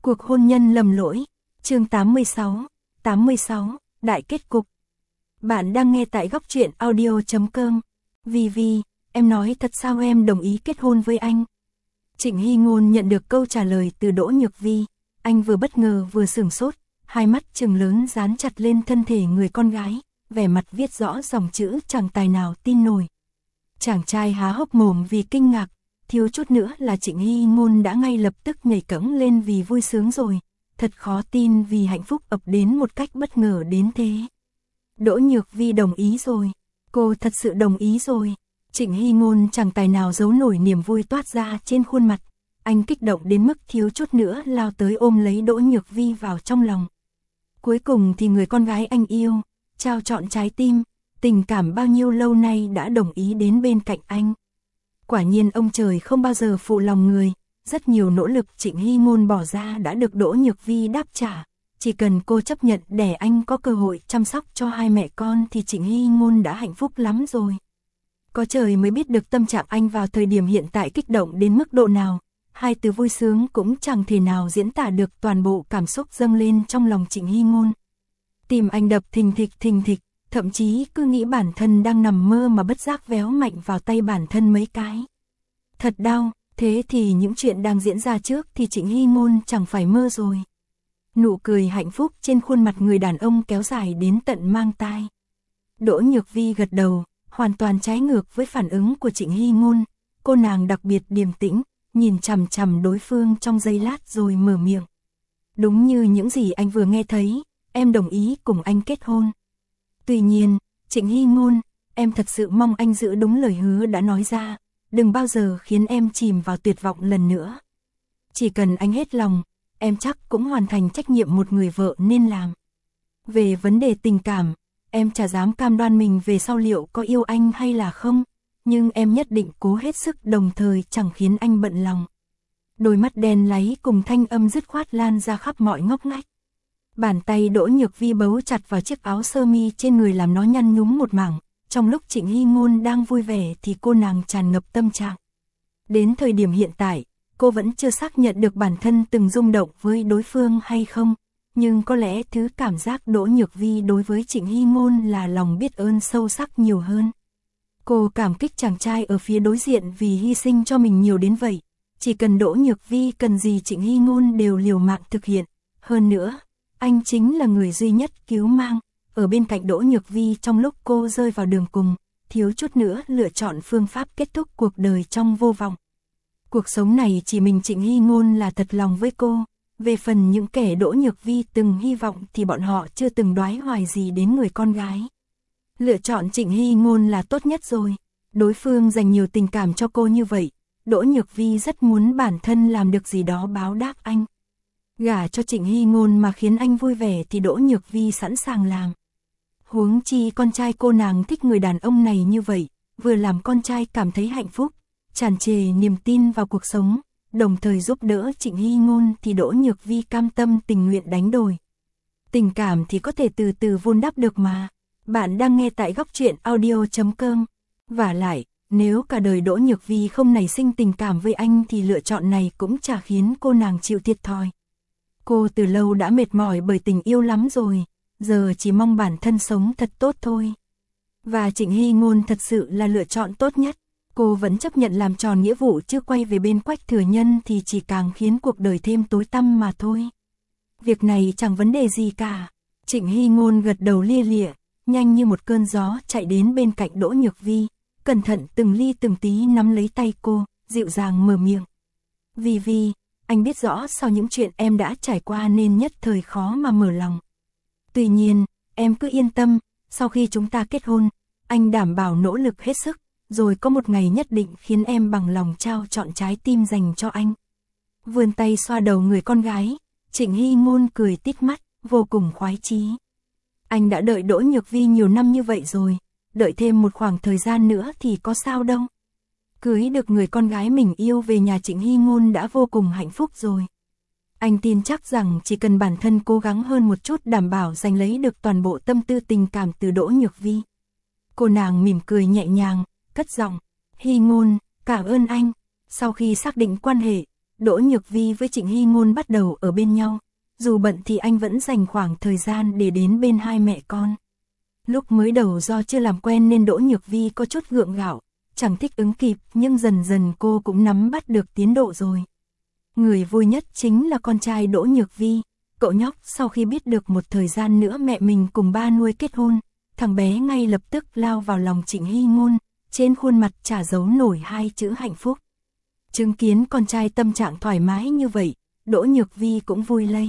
Cuộc hôn nhân lầm lỗi, chương 86, đại kết cục. Bạn đang nghe tại góc truyện audio.com. Vì, em nói thật sao em đồng ý kết hôn với anh? Trịnh Hy Ngôn nhận được câu trả lời từ Đỗ Nhược Vi, anh vừa bất ngờ vừa sửng sốt, hai mắt trừng lớn dán chặt lên thân thể người con gái, vẻ mặt viết rõ dòng chữ chẳng tài nào tin nổi. Chàng trai há hốc mồm vì kinh ngạc, thiếu chút nữa là Trịnh Hy Ngôn đã ngay lập tức nhảy cẫng lên vì vui sướng rồi, thật khó tin vì hạnh phúc ập đến một cách bất ngờ đến thế. Đỗ Nhược Vi đồng ý rồi, cô thật sự đồng ý rồi. Trịnh Hy Ngôn chẳng tài nào giấu nổi niềm vui toát ra trên khuôn mặt, anh kích động đến mức thiếu chút nữa lao tới ôm lấy Đỗ Nhược Vi vào trong lòng. Cuối cùng thì người con gái anh yêu, trao trọn trái tim, tình cảm bao nhiêu lâu nay đã đồng ý đến bên cạnh anh. Quả nhiên ông trời không bao giờ phụ lòng người, rất nhiều nỗ lực Trịnh Hy Ngôn bỏ ra đã được Đỗ Nhược Vi đáp trả. Chỉ cần cô chấp nhận để anh có cơ hội chăm sóc cho hai mẹ con thì Trịnh Hy Ngôn đã hạnh phúc lắm rồi. Có trời mới biết được tâm trạng anh vào thời điểm hiện tại kích động đến mức độ nào. Hai từ vui sướng cũng chẳng thể nào diễn tả được toàn bộ cảm xúc dâng lên trong lòng Trịnh Hy Ngôn. Tim anh đập thình thịch, thậm chí cứ nghĩ bản thân đang nằm mơ mà bất giác véo mạnh vào tay bản thân mấy cái. Thật đau, thế thì những chuyện đang diễn ra trước thì Trịnh Hy Ngôn chẳng phải mơ rồi. Nụ cười hạnh phúc trên khuôn mặt người đàn ông kéo dài đến tận mang tai. Đỗ Nhược Vi gật đầu, hoàn toàn trái ngược với phản ứng của Trịnh Hy Ngôn. Cô nàng đặc biệt điềm tĩnh, nhìn chằm chằm đối phương trong giây lát rồi mở miệng. Đúng như những gì anh vừa nghe thấy, em đồng ý cùng anh kết hôn. Tuy nhiên, Trịnh Hy Ngôn, em thật sự mong anh giữ đúng lời hứa đã nói ra, đừng bao giờ khiến em chìm vào tuyệt vọng lần nữa. Chỉ cần anh hết lòng, em chắc cũng hoàn thành trách nhiệm một người vợ nên làm. Về vấn đề tình cảm, em chả dám cam đoan mình về sau liệu có yêu anh hay là không, nhưng em nhất định cố hết sức đồng thời chẳng khiến anh bận lòng. Đôi mắt đen láy cùng thanh âm dứt khoát lan ra khắp mọi ngóc ngách. Bàn tay Đỗ Nhược Vi bấu chặt vào chiếc áo sơ mi trên người làm nó nhăn nhúm một mảng. Trong lúc Trịnh Hy Ngôn đang vui vẻ thì cô nàng tràn ngập tâm trạng. Đến thời điểm hiện tại, cô vẫn chưa xác nhận được bản thân từng rung động với đối phương hay không, nhưng có lẽ thứ cảm giác Đỗ Nhược Vi đối với Trịnh Hy Ngôn là lòng biết ơn sâu sắc nhiều hơn. Cô cảm kích chàng trai ở phía đối diện vì hy sinh cho mình nhiều đến vậy. Chỉ cần Đỗ Nhược Vi cần gì Trịnh Hy Ngôn đều liều mạng thực hiện. Hơn nữa, anh chính là người duy nhất cứu mang, ở bên cạnh Đỗ Nhược Vi trong lúc cô rơi vào đường cùng, thiếu chút nữa lựa chọn phương pháp kết thúc cuộc đời trong vô vọng. Cuộc sống này chỉ mình Trịnh Hy Ngôn là thật lòng với cô, về phần những kẻ Đỗ Nhược Vi từng hy vọng thì bọn họ chưa từng đoái hoài gì đến người con gái. Lựa chọn Trịnh Hy Ngôn là tốt nhất rồi, đối phương dành nhiều tình cảm cho cô như vậy, Đỗ Nhược Vi rất muốn bản thân làm được gì đó báo đáp anh. Gả cho Trịnh Hy Ngôn mà khiến anh vui vẻ thì Đỗ Nhược Vi sẵn sàng làm. Huống chi con trai cô nàng thích người đàn ông này như vậy, vừa làm con trai cảm thấy hạnh phúc, tràn trề niềm tin vào cuộc sống, đồng thời giúp đỡ Trịnh Hy Ngôn thì Đỗ Nhược Vi cam tâm tình nguyện đánh đổi. Tình cảm thì có thể từ từ vun đắp được mà. Bạn đang nghe tại góc truyện audio.com. Vả lại, nếu cả đời Đỗ Nhược Vi không nảy sinh tình cảm với anh thì lựa chọn này cũng chả khiến cô nàng chịu thiệt thòi. Cô từ lâu đã mệt mỏi bởi tình yêu lắm rồi, giờ chỉ mong bản thân sống thật tốt thôi. Và Trịnh Hy Ngôn thật sự là lựa chọn tốt nhất. Cô vẫn chấp nhận làm tròn nghĩa vụ chứ quay về bên Quách Thừa Nhân thì chỉ càng khiến cuộc đời thêm tối tăm mà thôi. Việc này chẳng vấn đề gì cả. Trịnh Hy Ngôn gật đầu lia lịa, nhanh như một cơn gió chạy đến bên cạnh Đỗ Nhược Vi, cẩn thận từng ly từng tí nắm lấy tay cô, dịu dàng mở miệng. Vi, anh biết rõ sau những chuyện em đã trải qua nên nhất thời khó mà mở lòng. Tuy nhiên, em cứ yên tâm, sau khi chúng ta kết hôn, anh đảm bảo nỗ lực hết sức, rồi có một ngày nhất định khiến em bằng lòng trao trọn trái tim dành cho anh. Vươn tay xoa đầu người con gái, Trịnh Hy Ngôn cười tít mắt, vô cùng khoái chí. Anh đã đợi Đỗ Nhược Vi nhiều năm như vậy rồi, đợi thêm một khoảng thời gian nữa thì có sao đâu. Cưới được người con gái mình yêu về nhà Trịnh Hy Ngôn đã vô cùng hạnh phúc rồi. Anh tin chắc rằng chỉ cần bản thân cố gắng hơn một chút đảm bảo giành lấy được toàn bộ tâm tư tình cảm từ Đỗ Nhược Vi. Cô nàng mỉm cười nhẹ nhàng, cất giọng, Hy Ngôn, cảm ơn anh. Sau khi xác định quan hệ, Đỗ Nhược Vi với Trịnh Hy Ngôn bắt đầu ở bên nhau, dù bận thì anh vẫn dành khoảng thời gian để đến bên hai mẹ con. Lúc mới đầu do chưa làm quen nên Đỗ Nhược Vi có chút gượng gạo, chẳng thích ứng kịp, nhưng dần dần cô cũng nắm bắt được tiến độ rồi. Người vui nhất chính là con trai Đỗ Nhược Vi, cậu nhóc sau khi biết được một thời gian nữa mẹ mình cùng ba nuôi kết hôn, thằng bé ngay lập tức lao vào lòng Trịnh Hy Ngôn, trên khuôn mặt chả giấu nổi hai chữ hạnh phúc. Chứng kiến con trai tâm trạng thoải mái như vậy, Đỗ Nhược Vi cũng vui lây.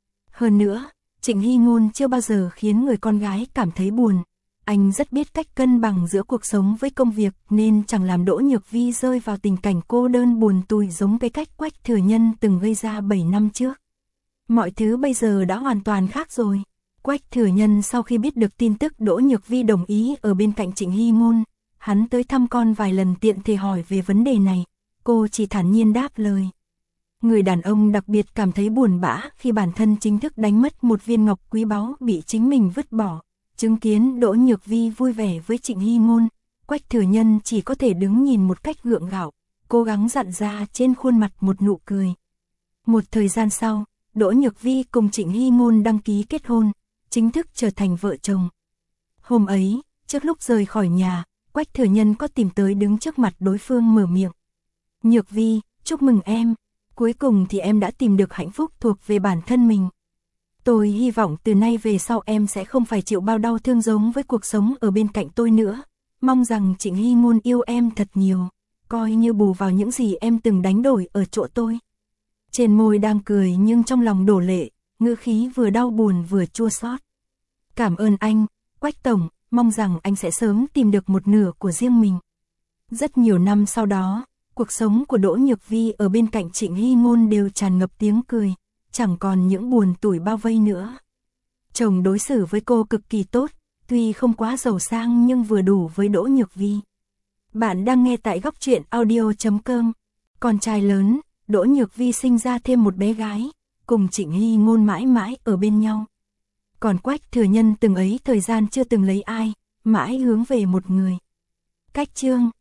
Hơn nữa, Trịnh Hy Ngôn chưa bao giờ khiến người con gái cảm thấy buồn. Anh rất biết cách cân bằng giữa cuộc sống với công việc nên chẳng làm Đỗ Nhược Vi rơi vào tình cảnh cô đơn buồn tủi giống cái cách Quách Thừa Nhân từng gây ra 7 năm trước. Mọi thứ bây giờ đã hoàn toàn khác rồi. Quách Thừa Nhân sau khi biết được tin tức Đỗ Nhược Vi đồng ý ở bên cạnh Trịnh Hy Ngôn, hắn tới thăm con vài lần tiện thể hỏi về vấn đề này, cô chỉ thản nhiên đáp lời. Người đàn ông đặc biệt cảm thấy buồn bã khi bản thân chính thức đánh mất một viên ngọc quý báu bị chính mình vứt bỏ. Chứng kiến Đỗ Nhược Vi vui vẻ với Trịnh Hy Ngôn, Quách Thừa Nhân chỉ có thể đứng nhìn một cách gượng gạo, cố gắng dặn ra trên khuôn mặt một nụ cười. Một thời gian sau, Đỗ Nhược Vi cùng Trịnh Hy Ngôn đăng ký kết hôn, chính thức trở thành vợ chồng. Hôm ấy, trước lúc rời khỏi nhà, Quách Thừa Nhân có tìm tới đứng trước mặt đối phương mở miệng. Nhược Vi, chúc mừng em, cuối cùng thì em đã tìm được hạnh phúc thuộc về bản thân mình. Tôi hy vọng từ nay về sau em sẽ không phải chịu bao đau thương giống với cuộc sống ở bên cạnh tôi nữa. Mong rằng Trịnh Hy Ngôn yêu em thật nhiều, coi như bù vào những gì em từng đánh đổi ở chỗ tôi. Trên môi đang cười nhưng trong lòng đổ lệ, ngữ khí vừa đau buồn vừa chua xót. Cảm ơn anh, Quách Tổng, mong rằng anh sẽ sớm tìm được một nửa của riêng mình. Rất nhiều năm sau đó, cuộc sống của Đỗ Nhược Vi ở bên cạnh Trịnh Hy Ngôn đều tràn ngập tiếng cười, chẳng còn những buồn tủi bao vây nữa. Chồng đối xử với cô cực kỳ tốt, tuy không quá giàu sang nhưng vừa đủ với Đỗ Nhược Vi. Bạn đang nghe tại Góc Truyện Audio.com. Con trai lớn, Đỗ Nhược Vi sinh ra thêm một bé gái, cùng Trịnh Hy Ngôn mãi mãi ở bên nhau. Còn Quách Thừa Nhân từng ấy thời gian chưa từng lấy ai, mãi hướng về một người. Cách chương